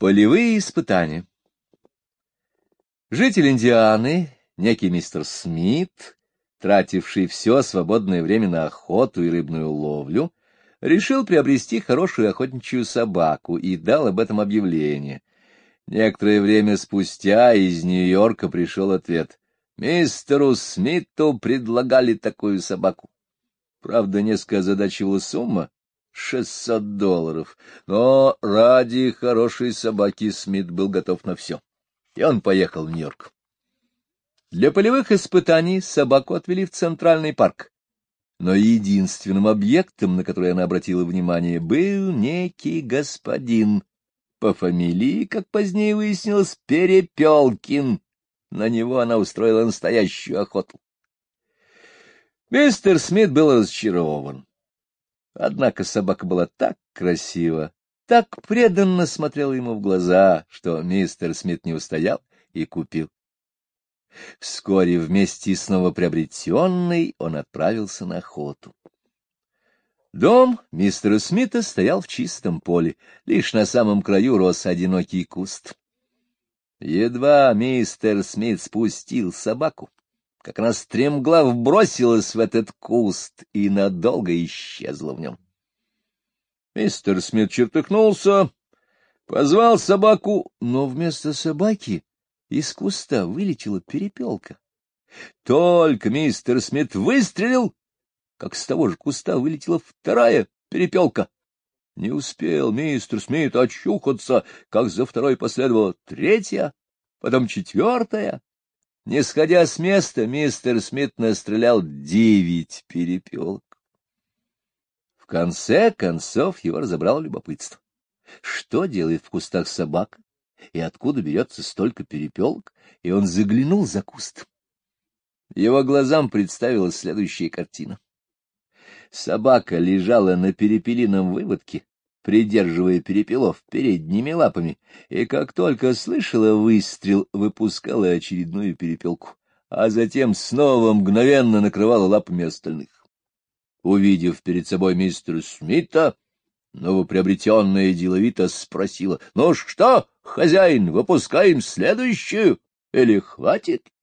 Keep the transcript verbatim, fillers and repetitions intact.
Полевые испытания. Житель Индианы, некий мистер Смит, тративший все свободное время на охоту и рыбную ловлю, решил приобрести хорошую охотничью собаку и дал об этом объявление. Некоторое время спустя из Нью-Йорка пришел ответ. Мистеру Смиту предлагали такую собаку. Правда, несколько озадачивала сумма — шестьсот долларов, но ради хорошей собаки Смит был готов на все, и он поехал в Нью-Йорк. Для полевых испытаний собаку отвели в Центральный парк, но единственным объектом, на который она обратила внимание, был некий господин по фамилии, как позднее выяснилось, Перепелкин. На него она устроила настоящую охоту. Мистер Смит был разочарован. Однако собака была так красива, так преданно смотрела ему в глаза, что мистер Смит не устоял и купил. Вскоре вместе с новоприобретенной он отправился на охоту. Дом мистера Смита стоял в чистом поле, лишь на самом краю рос одинокий куст. Едва мистер Смит спустил собаку, как она стремглав бросилась в этот куст и надолго исчезла в нем. Мистер Смит чертыхнулся, позвал собаку, но вместо собаки из куста вылетела перепелка. Только мистер Смит выстрелил, как с того же куста вылетела вторая перепелка. Не успел мистер Смит очухаться, как за второй последовала третья, потом четвертая. Не сходя с места, мистер Смит настрелял девять перепелок. В конце концов его разобрало любопытство. Что делает в кустах собака, и откуда берется столько перепелок? И он заглянул за куст. Его глазам представилась следующая картина. Собака лежала на перепелином выводке, придерживая перепелов передними лапами, и как только слышала выстрел, выпускала очередную перепелку, а затем снова мгновенно накрывала лапами остальных. Увидев перед собой мистера Смита, новоприобретенная деловито спросила: — Ну что, хозяин, выпускаем следующую или хватит?